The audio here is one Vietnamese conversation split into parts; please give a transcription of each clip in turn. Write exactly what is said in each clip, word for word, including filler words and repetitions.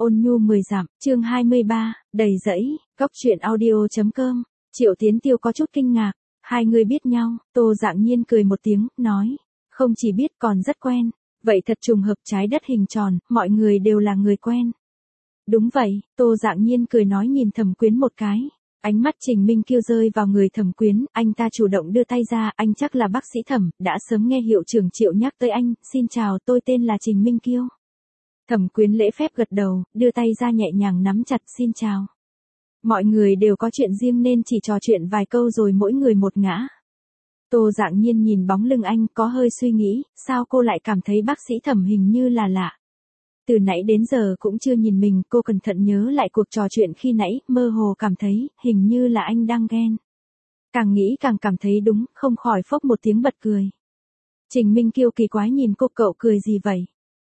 Ôn nhu mười dặm, chương hai mươi ba, đầy dẫy, góc truyện audio.com. Triệu Tiến Tiêu có chút kinh ngạc, hai người biết nhau, Tô Dạng Nhiên cười một tiếng, nói, không chỉ biết còn rất quen, vậy thật trùng hợp trái đất hình tròn, mọi người đều là người quen. Đúng vậy, Tô Dạng Nhiên cười nói nhìn Thẩm Quyến một cái. Ánh mắt Trình Minh Kiêu rơi vào người Thẩm Quyến, anh ta chủ động đưa tay ra, anh chắc là bác sĩ Thẩm, đã sớm nghe hiệu trưởng Triệu nhắc tới anh, xin chào, tôi tên là Trình Minh Kiêu. Thẩm Quyến lễ phép gật đầu, đưa tay ra nhẹ nhàng nắm chặt, xin chào. Mọi người đều có chuyện riêng nên chỉ trò chuyện vài câu rồi mỗi người một ngã. Tô Dạng Nhiên nhìn bóng lưng anh, có hơi suy nghĩ, sao cô lại cảm thấy bác sĩ Thẩm hình như là lạ. Từ nãy đến giờ cũng chưa nhìn mình, cô cẩn thận nhớ lại cuộc trò chuyện khi nãy, mơ hồ cảm thấy, hình như là anh đang ghen. Càng nghĩ càng cảm thấy đúng, không khỏi phốc một tiếng bật cười. Trình Minh Kiêu kỳ quái nhìn cô, cậu cười gì vậy?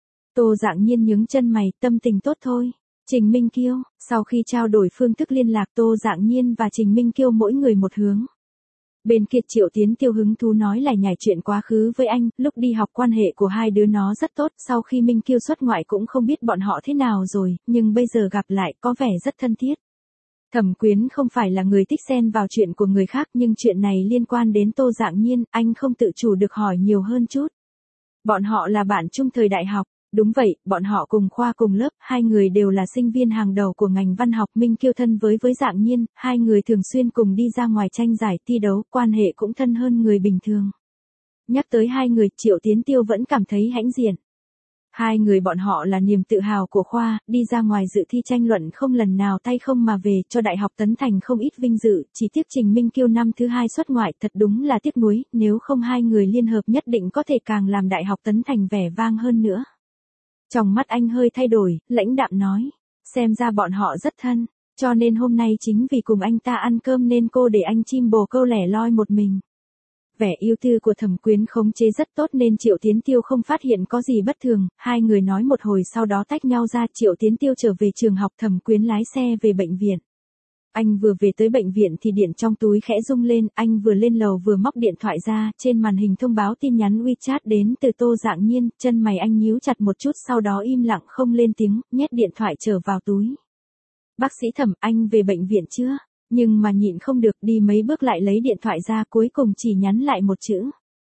Tô Dạng Nhiên nhướng chân mày, tâm tình tốt thôi. Trình Minh Kiêu, sau khi trao đổi phương thức liên lạc Tô Dạng Nhiên và Trình Minh Kiêu mỗi người một hướng. Bên kia Triệu Tiến Tiêu hứng thú nói lại nhảy chuyện quá khứ với anh, lúc đi học quan hệ của hai đứa nó rất tốt, sau khi Minh Kiêu xuất ngoại cũng không biết bọn họ thế nào rồi, nhưng bây giờ gặp lại có vẻ rất thân thiết. Thẩm Quyến không phải là người thích xen vào chuyện của người khác nhưng chuyện này liên quan đến Tô Dạng Nhiên, anh không tự chủ được hỏi nhiều hơn chút. Bọn họ là bạn chung thời đại học. Đúng vậy, bọn họ cùng khoa cùng lớp, hai người đều là sinh viên hàng đầu của ngành văn học. Minh Kiêu thân với với Dạng Nhiên, hai người thường xuyên cùng đi ra ngoài tranh giải thi đấu, quan hệ cũng thân hơn người bình thường. Nhắc tới hai người, Triệu Tiến Tiêu vẫn cảm thấy hãnh diện. Hai người bọn họ là niềm tự hào của khoa, đi ra ngoài dự thi tranh luận không lần nào tay không mà về, cho Đại học Tấn Thành không ít vinh dự, chỉ tiếc Trình Minh Kiêu năm thứ hai xuất ngoại, thật đúng là tiếc nuối, nếu không hai người liên hợp nhất định có thể càng làm Đại học Tấn Thành vẻ vang hơn nữa. Trong mắt anh hơi thay đổi, lãnh đạm nói, xem ra bọn họ rất thân, cho nên hôm nay chính vì cùng anh ta ăn cơm nên cô để anh chim bồ câu lẻ loi một mình. Vẻ yêu tư của Thẩm Quyến khống chế rất tốt nên Triệu Tiến Tiêu không phát hiện có gì bất thường, hai người nói một hồi sau đó tách nhau ra. Triệu Tiến Tiêu trở về trường học, Thẩm Quyến lái xe về bệnh viện. Anh vừa về tới bệnh viện thì điện trong túi khẽ rung lên, anh vừa lên lầu vừa móc điện thoại ra, trên màn hình thông báo tin nhắn WeChat đến từ Tô Dạng Nhiên, chân mày anh nhíu chặt một chút sau đó im lặng không lên tiếng, nhét điện thoại trở vào túi. Bác sĩ Thẩm, anh về bệnh viện chưa? Nhưng mà nhịn không được đi mấy bước lại lấy điện thoại ra cuối cùng chỉ nhắn lại một chữ.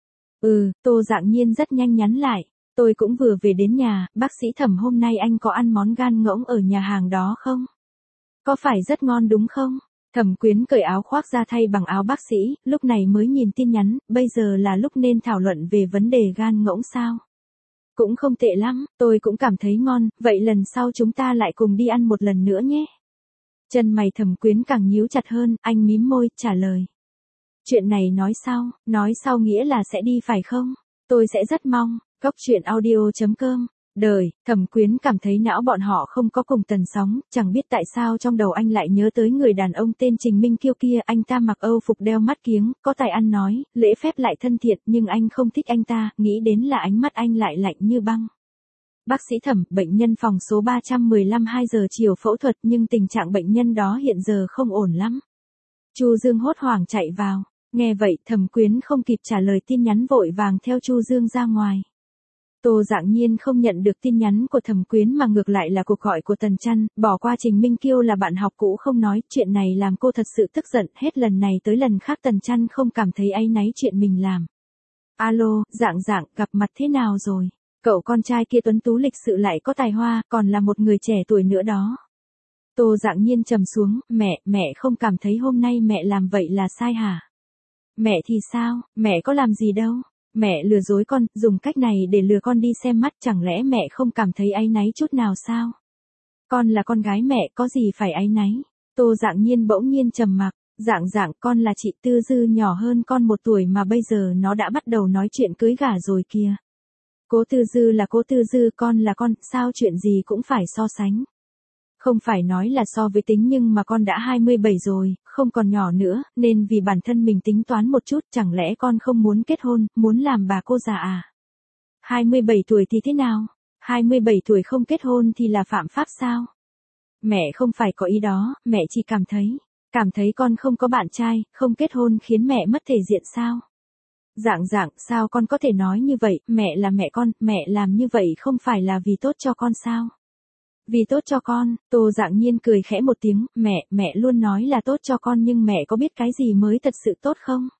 Ừ, Tô Dạng Nhiên rất nhanh nhắn lại, tôi cũng vừa về đến nhà, bác sĩ Thẩm hôm nay anh có ăn món gan ngỗng ở nhà hàng đó không? Có phải rất ngon đúng không? Thẩm Quyến cởi áo khoác ra thay bằng áo bác sĩ, lúc này mới nhìn tin nhắn, bây giờ là lúc nên thảo luận về vấn đề gan ngỗng sao? Cũng không tệ lắm, tôi cũng cảm thấy ngon, vậy lần sau chúng ta lại cùng đi ăn một lần nữa nhé. Chân mày Thẩm Quyến càng nhíu chặt hơn, anh mím môi, trả lời. Chuyện này nói sau, nói sau nghĩa là sẽ đi phải không? Tôi sẽ rất mong, góc truyện audio.com. Đời, Thẩm Quyến cảm thấy não bọn họ không có cùng tần sóng, chẳng biết tại sao trong đầu anh lại nhớ tới người đàn ông tên Trình Minh Kiêu kia, anh ta mặc Âu phục đeo mắt kiếng, có tài ăn nói, lễ phép lại thân thiện, nhưng anh không thích anh ta, nghĩ đến là ánh mắt anh lại lạnh như băng. Bác sĩ Thẩm, bệnh nhân phòng số ba trăm mười lăm hai giờ chiều phẫu thuật nhưng tình trạng bệnh nhân đó hiện giờ không ổn lắm. Chu Dương hốt hoảng chạy vào, nghe vậy Thẩm Quyến không kịp trả lời tin nhắn vội vàng theo Chu Dương ra ngoài. Tô Dạng Nhiên không nhận được tin nhắn của Thẩm Quyến mà ngược lại là cuộc gọi của Tần Trăn, bỏ qua Trình Minh Kiêu là bạn học cũ không nói, chuyện này làm cô thật sự tức giận, hết lần này tới lần khác Tần Trăn không cảm thấy áy náy chuyện mình làm. Alo, Dạng Dạng, gặp mặt thế nào rồi? Cậu con trai kia tuấn tú lịch sự lại có tài hoa, còn là một người trẻ tuổi nữa đó. Tô Dạng Nhiên trầm xuống, mẹ, mẹ không cảm thấy hôm nay mẹ làm vậy là sai hả? Mẹ thì sao, mẹ có làm gì đâu. Mẹ lừa dối con, dùng cách này để lừa con đi xem mắt, chẳng lẽ mẹ không cảm thấy áy náy chút nào sao? Con là con gái mẹ, có gì phải áy náy? Tô Dạng Nhiên bỗng nhiên trầm mặc, Dạng Dạng, con là chị Tư Dư nhỏ hơn con một tuổi mà bây giờ nó đã bắt đầu nói chuyện cưới gả rồi kìa. Cố Tư Dư là Cố Tư Dư, con là con, sao chuyện gì cũng phải so sánh. Không phải nói là so với tính nhưng mà con đã hai mươi bảy rồi, không còn nhỏ nữa, nên vì bản thân mình tính toán một chút, chẳng lẽ con không muốn kết hôn, muốn làm bà cô già à? hai mươi bảy tuổi thì thế nào? hai mươi bảy tuổi không kết hôn thì là phạm pháp sao? Mẹ không phải có ý đó, mẹ chỉ cảm thấy, cảm thấy con không có bạn trai, không kết hôn khiến mẹ mất thể diện sao? Dạng Dạng, sao con có thể nói như vậy, mẹ là mẹ con, mẹ làm như vậy không phải là vì tốt cho con sao? Vì tốt cho con, Tô Dạng Nhiên cười khẽ một tiếng, mẹ, mẹ luôn nói là tốt cho con nhưng mẹ có biết cái gì mới thật sự tốt không?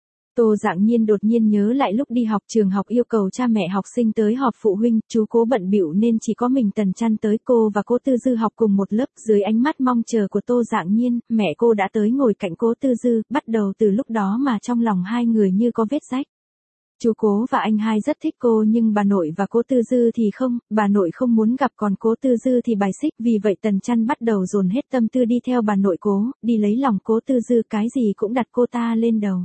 Tô Dạng Nhiên đột nhiên nhớ lại lúc đi học trường học yêu cầu cha mẹ học sinh tới họp phụ huynh, chú Cố bận bịu nên chỉ có mình Tần Chăn tới, cô và Cố Tư Dư học cùng một lớp, dưới ánh mắt mong chờ của Tô Dạng Nhiên, mẹ cô đã tới ngồi cạnh Cố Tư Dư, bắt đầu từ lúc đó mà trong lòng hai người như có vết rách. Chú Cố và anh hai rất thích cô nhưng bà nội và Cố Tư Dư thì không, bà nội không muốn gặp còn Cố Tư Dư thì bài xích, vì vậy Tần Chăn bắt đầu dồn hết tâm tư đi theo bà nội Cố, đi lấy lòng Cố Tư Dư, cái gì cũng đặt cô ta lên đầu.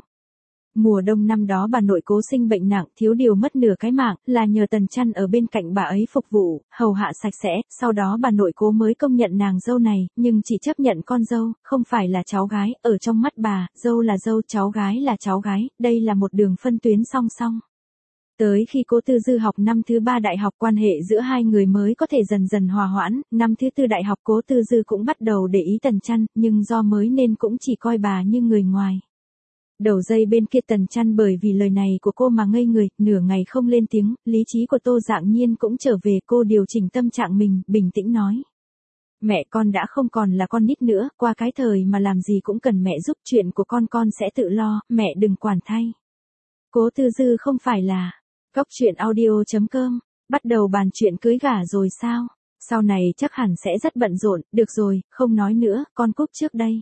Mùa đông năm đó bà nội Cố sinh bệnh nặng, thiếu điều mất nửa cái mạng, là nhờ Tần Chăn ở bên cạnh bà ấy phục vụ, hầu hạ sạch sẽ, sau đó bà nội Cố mới công nhận nàng dâu này, nhưng chỉ chấp nhận con dâu, không phải là cháu gái, ở trong mắt bà, dâu là dâu, cháu gái là cháu gái, đây là một đường phân tuyến song song. Tới khi Cố Tư Dư học năm thứ ba đại học, quan hệ giữa hai người mới có thể dần dần hòa hoãn, năm thứ tư đại học Cố Tư Dư cũng bắt đầu để ý Tần Chăn, nhưng do mới nên cũng chỉ coi bà như người ngoài. Đầu dây bên kia Tần Chăn bởi vì lời này của cô mà ngây người, nửa ngày không lên tiếng, lý trí của Tô Dạng Nhiên cũng trở về, cô điều chỉnh tâm trạng mình, bình tĩnh nói. Mẹ, con đã không còn là con nít nữa, qua cái thời mà làm gì cũng cần mẹ giúp, chuyện của con con sẽ tự lo, mẹ đừng quản thay. Cố Tư Dư không phải là... Góc truyện audio chấm com, bắt đầu bàn chuyện cưới gả rồi sao? Sau này chắc hẳn sẽ rất bận rộn, được rồi, không nói nữa, con cúp trước đây.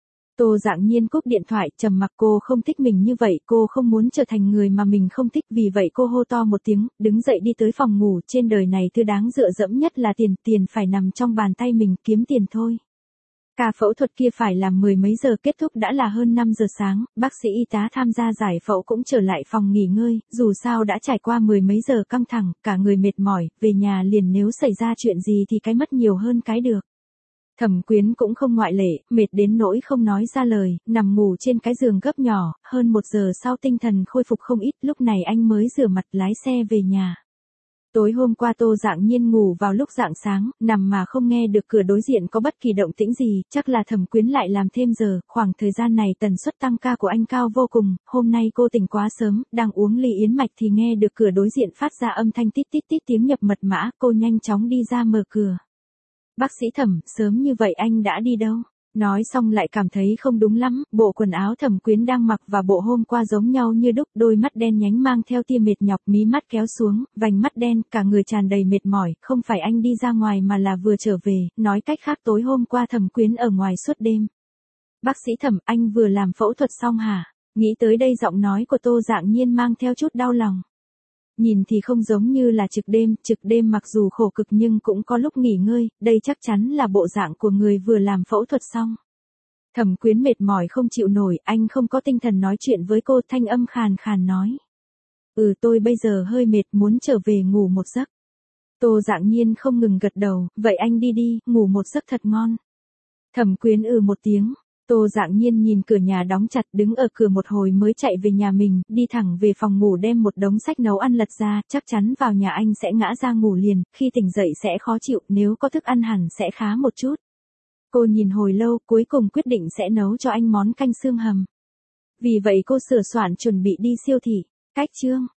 Tô Dạng Nhiên cúp điện thoại, trầm mặc, cô không thích mình như vậy, cô không muốn trở thành người mà mình không thích, vì vậy cô hô to một tiếng, đứng dậy đi tới phòng ngủ, trên đời này thứ đáng dựa dẫm nhất là tiền, tiền phải nằm trong bàn tay mình, kiếm tiền thôi. Ca phẫu thuật kia phải làm mười mấy giờ, kết thúc đã là hơn năm giờ sáng, bác sĩ y tá tham gia giải phẫu cũng trở lại phòng nghỉ ngơi, dù sao đã trải qua mười mấy giờ căng thẳng, cả người mệt mỏi, về nhà liền nếu xảy ra chuyện gì thì cái mất nhiều hơn cái được. Thẩm Quyến cũng không ngoại lệ, mệt đến nỗi không nói ra lời, nằm ngủ trên cái giường gấp nhỏ, hơn một giờ sau tinh thần khôi phục không ít, lúc này anh mới rửa mặt lái xe về nhà. Tối hôm qua Tô Dạng Nhiên ngủ vào lúc rạng sáng, nằm mà không nghe được cửa đối diện có bất kỳ động tĩnh gì, chắc là Thẩm Quyến lại làm thêm giờ, khoảng thời gian này tần suất tăng ca của anh cao vô cùng, hôm nay cô tỉnh quá sớm, đang uống ly yến mạch thì nghe được cửa đối diện phát ra âm thanh tít tít tít tiếng nhập mật mã, cô nhanh chóng đi ra mở cửa. Bác sĩ Thẩm, sớm như vậy anh đã đi đâu? Nói xong lại cảm thấy không đúng lắm, bộ quần áo Thẩm Quyến đang mặc và bộ hôm qua giống nhau như đúc, đôi mắt đen nhánh mang theo tia mệt nhọc, mí mắt kéo xuống, vành mắt đen, cả người tràn đầy mệt mỏi, không phải anh đi ra ngoài mà là vừa trở về, nói cách khác tối hôm qua Thẩm Quyến ở ngoài suốt đêm. Bác sĩ Thẩm, anh vừa làm phẫu thuật xong hả? Nghĩ tới đây giọng nói của Tô Dạng Nhiên mang theo chút đau lòng. Nhìn thì không giống như là trực đêm, trực đêm mặc dù khổ cực nhưng cũng có lúc nghỉ ngơi, đây chắc chắn là bộ dạng của người vừa làm phẫu thuật xong. Thẩm Quyến mệt mỏi không chịu nổi, anh không có tinh thần nói chuyện với cô, thanh âm khàn khàn nói. Ừ, tôi bây giờ hơi mệt, muốn trở về ngủ một giấc. Tô Dạng Nhiên không ngừng gật đầu, vậy anh đi đi, ngủ một giấc thật ngon. Thẩm Quyến ừ một tiếng. Tô Dạng Nhiên nhìn cửa nhà đóng chặt, đứng ở cửa một hồi mới chạy về nhà mình, đi thẳng về phòng ngủ đem một đống sách nấu ăn lật ra, chắc chắn vào nhà anh sẽ ngã ra ngủ liền, khi tỉnh dậy sẽ khó chịu, nếu có thức ăn hẳn sẽ khá một chút. Cô nhìn hồi lâu, cuối cùng quyết định sẽ nấu cho anh món canh xương hầm. Vì vậy cô sửa soạn chuẩn bị đi siêu thị. Cách chương